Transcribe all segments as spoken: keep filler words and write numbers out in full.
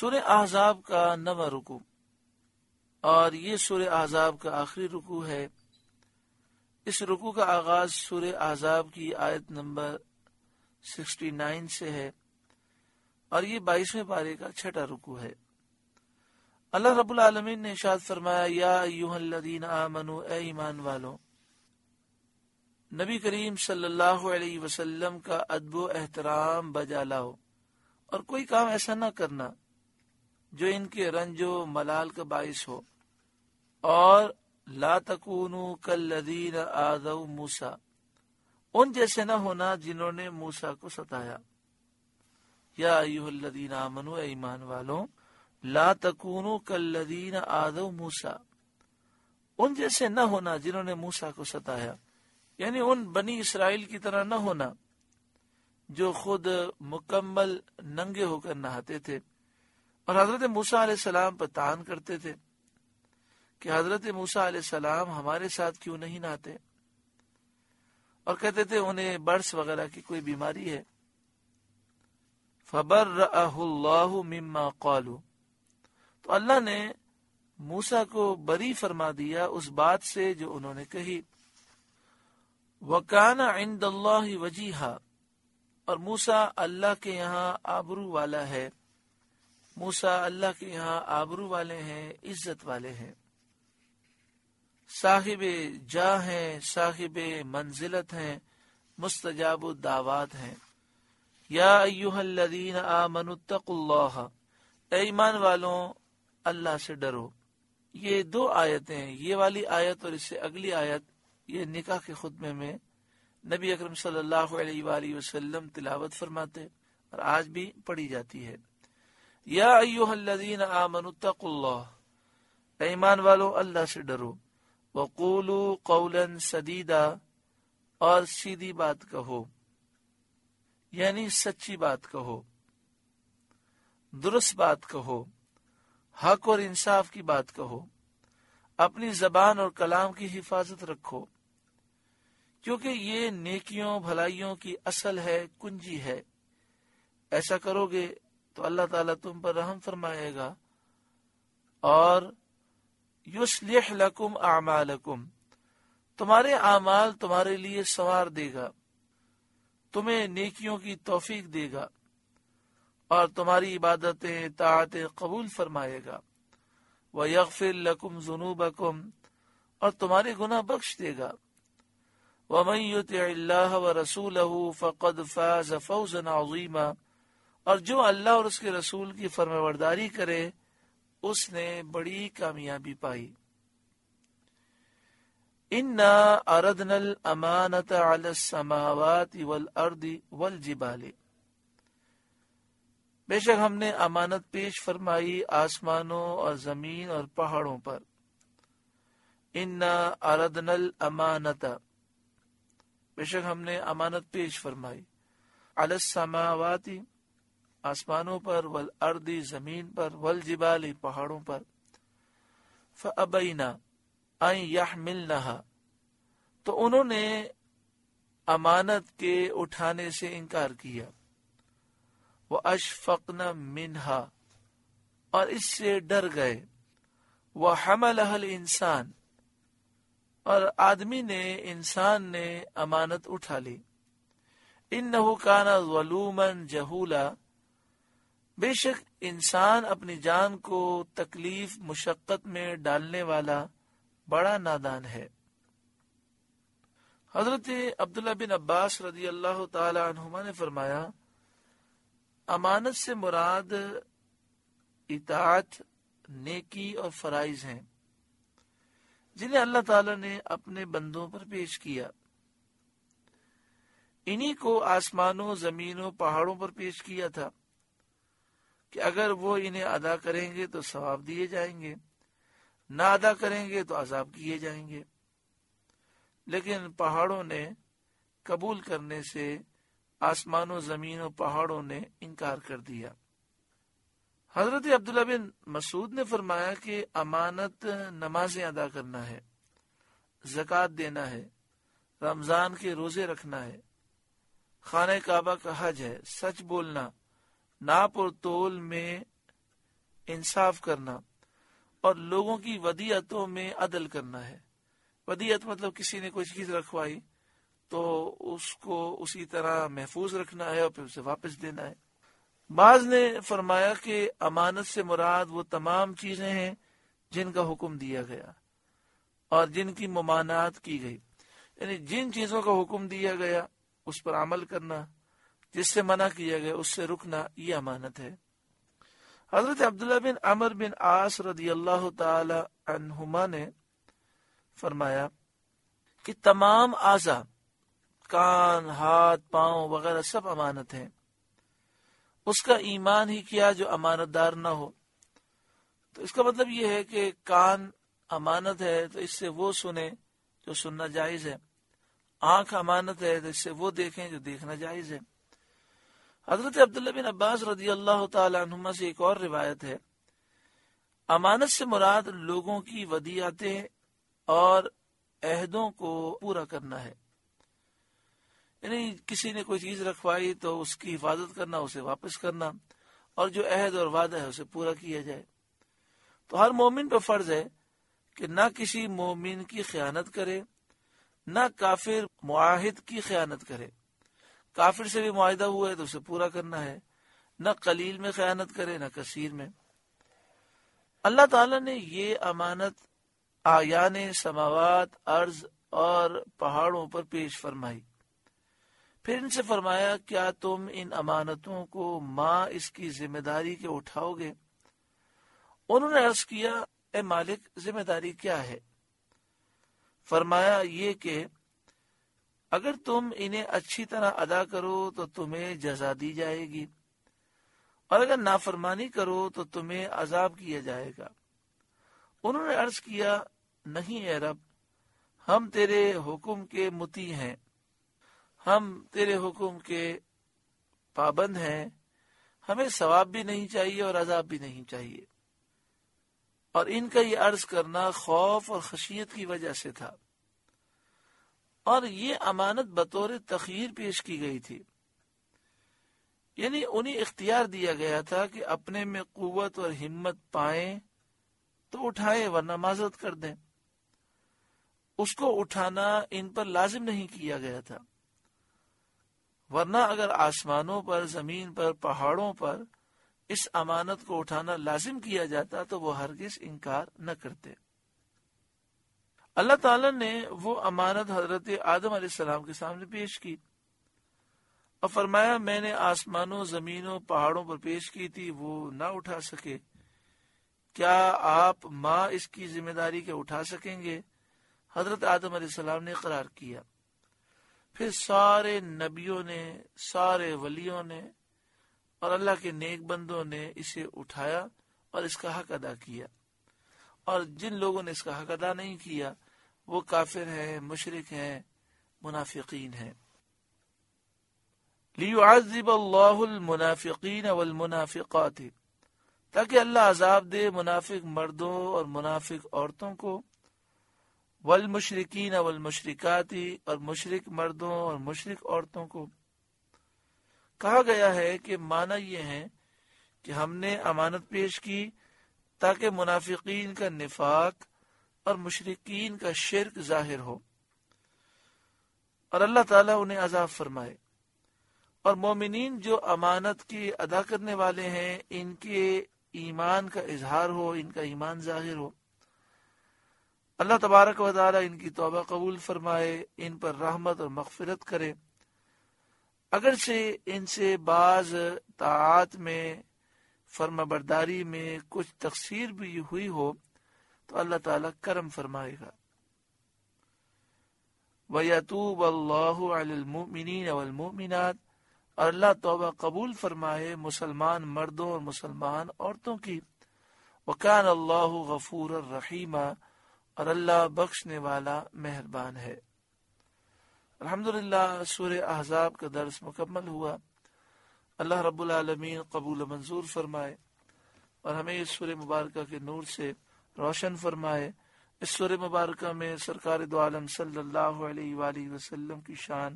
سورہ احزاب کا نواں رکوع، اور یہ سورہ احزاب کا آخری رکوع ہے۔ اس رکوع کا آغاز سورہ احزاب کی آیت نمبر سکسٹی نائن سے ہے، اور یہ بائیسویں پارے کا چھٹا رکوع ہے۔ اللہ رب العالمین نے ارشاد فرمایا، یا ایھا الذین آمنوا، اے ایمان والو، نبی کریم صلی اللہ علیہ وسلم کا ادب و احترام بجا لاؤ، اور کوئی کام ایسا نہ کرنا جو ان کے رنج و ملال کا باعث ہو، اور لا تکونوا کالذین آذوا موسیٰ، ان جیسے نہ ہونا جنہوں نے موسیٰ کو ستایا۔ یا ایھا الذین آمنوا، اے ایمان والو، لا تکونوا کالذین آذوا موسیٰ، ان جیسے نہ ہونا جنہوں نے موسیٰ کو ستایا، یعنی ان بنی اسرائیل کی طرح نہ ہونا جو خود مکمل ننگے ہو کر نہاتے تھے اور حضرت موسیٰ علیہ السلام پر طعن کرتے تھے کہ حضرت موسیٰ علیہ السلام ہمارے ساتھ کیوں نہیں نہاتے، اور کہتے تھے انہیں برس وغیرہ کی کوئی بیماری ہے۔ فَبَرَّأَهُ اللَّهُ مِمَّا قَالُوا، تو اللہ نے موسیٰ کو بری فرما دیا اس بات سے جو انہوں نے کہی۔ وَكَانَ عِندَ اللَّهِ وَجِيهًا، اور موسیٰ اللہ کے یہاں آبرو والا ہے، موسیٰ اللہ کے یہاں آبرو والے ہیں، عزت والے ہیں، صاحب جاہ ہیں، صاحب منزلت ہیں، مستجاب الدعوات ہیں۔ یا ایھا الذین آمنوا اتقوا اللہ، اے ایمان والوں اللہ سے ڈرو۔ یہ دو آیتیں، یہ والی آیت اور اس سے اگلی آیت، یہ نکاح کے خطبے میں نبی اکرم صلی اللہ علیہ وآلہ وسلم تلاوت فرماتے اور آج بھی پڑھی جاتی ہے۔ یا ایھا الذین آمنوا اتقوا اللہ، اے ایمان والو اللہ سے ڈرو، وقولوا قولا سدیدا، اور سیدھی بات کہو، یعنی سچی بات کہو، درست بات کہو، حق اور انصاف کی بات کہو، اپنی زبان اور کلام کی حفاظت رکھو، کیونکہ یہ نیکیوں بھلائیوں کی اصل ہے، کنجی ہے۔ ایسا کرو گے تو اللہ تعالیٰ تم پر رحم فرمائے گا، اور یصلح لکم اعمالکم، تمہارے اعمال تمہارے لیے سنوار دے گا، تمہیں نیکیوں کی توفیق دے گا، اور تمہاری عبادتیں طاعتیں قبول فرمائے گا۔ وَيَغْفِرْ لَكُمْ ذُنُوبَكُمْ، اور تمہارے گناہ بخش دے گا۔ وَمَن يُطِعِ اللَّهَ وَرَسُولَهُ فَقَدْ فَازَ فَوْزًا عَظِيمًا، اور جو اللہ اور اس کے رسول کی فرمانبرداری کرے اس نے بڑی کامیابی پائی۔ اِنَّا عَرَضْنَا الْأَمَانَةَ عَلَى السَّمَاوَاتِ وَالْأَرْضِ وَالْجِبَالِ، بے شک ہم نے امانت پیش فرمائی آسمانوں اور زمین اور پہاڑوں پر۔ اِنَّا عَرَضْنَا الْأَمَانَةَ، بے شک ہم نے امانت پیش فرمائی، عَلَى السَّمَاوَاتِ آسمانوں پر، والارض زمین پر، والجبال پہاڑوں پر، فَأَبَيْنَا أَن يَحْمِلْنَهَا، تو انہوں نے امانت کے اٹھانے سے انکار کیا، وَأَشْفَقْنَ مِنْهَا، اور اس سے ڈر گئے، وَحَمَلَهَا الْإِنسَانُ، اور آدمی نے، انسان نے امانت اٹھا لی، إِنَّهُ كَانَ ظَلُومًا جَهُولًا، بے شک انسان اپنی جان کو تکلیف مشقت میں ڈالنے والا بڑا نادان ہے۔ حضرت عبداللہ بن عباس رضی اللہ تعالی عنہما نے فرمایا، امانت سے مراد اطاعت، نیکی اور فرائض ہیں جنہیں اللہ تعالی نے اپنے بندوں پر پیش کیا۔ انہی کو آسمانوں، زمینوں، پہاڑوں پر پیش کیا تھا کہ اگر وہ انہیں ادا کریں گے تو ثواب دیے جائیں گے، نہ ادا کریں گے تو عذاب کیے جائیں گے، لیکن پہاڑوں نے قبول کرنے سے آسمانوں، زمینوں، پہاڑوں نے انکار کر دیا۔ حضرت عبداللہ بن مسعود نے فرمایا کہ امانت نمازیں ادا کرنا ہے، زکوٰۃ دینا ہے، رمضان کے روزے رکھنا ہے، خانہ کعبہ کا حج ہے، سچ بولنا، ناپ اور تول میں انصاف کرنا اور لوگوں کی ودیعتوں میں عدل کرنا ہے۔ ودیعت مطلب کسی نے کوئی چیز رکھوائی تو اس کو اسی طرح محفوظ رکھنا ہے اور پھر اسے واپس دینا ہے۔ بعض نے فرمایا کہ امانت سے مراد وہ تمام چیزیں ہیں جن کا حکم دیا گیا اور جن کی ممانعت کی گئی، یعنی جن چیزوں کا حکم دیا گیا اس پر عمل کرنا، جس سے منع کیا گیا اس سے رکنا، یہ امانت ہے۔ حضرت عبداللہ بن عمر بن عاص رضی اللہ تعالی عنہما نے فرمایا کہ تمام اعضاء، کان، ہاتھ، پاؤں وغیرہ سب امانت ہیں۔ اس کا ایمان ہی کیا جو امانت دار نہ ہو۔ تو اس کا مطلب یہ ہے کہ کان امانت ہے تو اس سے وہ سنیں جو سننا جائز ہے، آنکھ امانت ہے تو اس سے وہ دیکھیں جو دیکھنا جائز ہے۔ حضرت عبداللہ بن عباس رضی اللہ تعالی عنہما سے ایک اور روایت ہے، امانت سے مراد لوگوں کی ودیعتیں اور عہدوں کو پورا کرنا ہے، یعنی کسی نے کوئی چیز رکھوائی تو اس کی حفاظت کرنا، اسے واپس کرنا، اور جو عہد اور وعدہ ہے اسے پورا کیا جائے۔ تو ہر مومن پہ فرض ہے کہ نہ کسی مومن کی خیانت کرے، نہ کافر معاہد کی خیانت کرے۔ کافر سے بھی معاہدہ ہوا ہے تو اسے پورا کرنا ہے، نہ قلیل میں خیانت کرے نہ کثیر میں۔ اللہ تعالیٰ نے یہ امانت آیان سماوات، ارض اور پہاڑوں پر پیش فرمائی، پھر ان سے فرمایا کیا تم ان امانتوں کو ماں اس کی ذمہ داری کے اٹھاؤ گے؟ انہوں نے عرض کیا اے مالک ذمہ داری کیا ہے؟ فرمایا یہ کہ اگر تم انہیں اچھی طرح ادا کرو تو تمہیں جزا دی جائے گی، اور اگر نافرمانی کرو تو تمہیں عذاب کیا جائے گا۔ انہوں نے عرض کیا نہیں اے رب، ہم تیرے حکم کے مطیع ہیں، ہم تیرے حکم کے پابند ہیں، ہمیں ثواب بھی نہیں چاہیے اور عذاب بھی نہیں چاہیے۔ اور ان کا یہ عرض کرنا خوف اور خشیت کی وجہ سے تھا، اور یہ امانت بطور تخییر پیش کی گئی تھی، یعنی انہیں اختیار دیا گیا تھا کہ اپنے میں قوت اور ہمت پائیں تو اٹھائیں ورنہ معذرت کر دیں۔ اس کو اٹھانا ان پر لازم نہیں کیا گیا تھا، ورنہ اگر آسمانوں پر، زمین پر، پہاڑوں پر اس امانت کو اٹھانا لازم کیا جاتا تو وہ ہرگز انکار نہ کرتے۔ اللہ تعالیٰ نے وہ امانت حضرت آدم علیہ السلام کے سامنے پیش کی اور فرمایا میں نے آسمانوں، زمینوں، پہاڑوں پر پیش کی تھی، وہ نہ اٹھا سکے، کیا آپ ماں اس کی ذمہ داری کے اٹھا سکیں گے؟ حضرت آدم علیہ السلام نے اقرار کیا۔ پھر سارے نبیوں نے، سارے ولیوں نے اور اللہ کے نیک بندوں نے اسے اٹھایا اور اس کا حق ادا کیا، اور جن لوگوں نے اس کا حق ادا نہیں کیا وہ کافر ہیں، مشرک ہیں، منافقین ہیں۔ لِيُعَذِّبَ اللَّهُ الْمُنَافِقِينَ وَالْمُنَافِقَاتِ، تاکہ اللہ عذاب دے منافق مردوں اور منافق عورتوں کو، والمشرکین والمشرکات، اور مشرک مردوں اور مشرک عورتوں کو۔ کہا گیا ہے کہ معنی یہ ہے کہ ہم نے امانت پیش کی تاکہ منافقین کا نفاق اور مشرکین کا شرک ظاہر ہو اور اللہ تعالیٰ انہیں عذاب فرمائے، اور مومنین جو امانت کی ادا کرنے والے ہیں ان کے ایمان کا اظہار ہو، ان کا ایمان ظاہر ہو۔ اللہ تبارک و تعالیٰ ان کی توبہ قبول فرمائے، ان پر رحمت اور مغفرت کرے۔ اگرچہ ان سے بعض طاعات میں، فرما برداری میں کچھ تقصیر بھی ہوئی ہو تو اللہ تعالیٰ کرم فرمائے گا۔ وَيَتُوبَ اللَّهُ عَلَى الْمُؤْمِنِينَ وَالْمُؤْمِنَاتِ، اور اللہ توبہ قبول فرمائے مسلمان مردوں اور مسلمان عورتوں کی۔ وَكَانَ اللَّهُ غَفُورًا رَحِيمًا، اور اللہ بخشنے والا مہربان ہے۔ الحمدللہ سورہ احزاب کا درس مکمل ہوا۔ اللہ رب العالمین قبول منظور فرمائے اور ہمیں اس سورہ مبارکہ کے نور سے روشن فرمائے۔ اس سورہ مبارکہ میں سرکار دو عالم صلی اللہ علیہ وآلہ وسلم کی شان،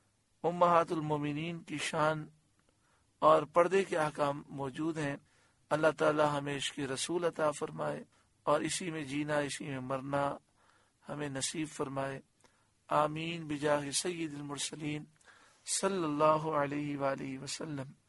امہات المومنین کی شان اور پردے کے احکام موجود ہیں۔ اللہ تعالی ہمیں عشق رسول عطا فرمائے اور اسی میں جینا اسی میں مرنا ہمیں نصیب فرمائے. آمین بجاہ سید المرسلین صلی اللہ علیہ وآلہ وسلم.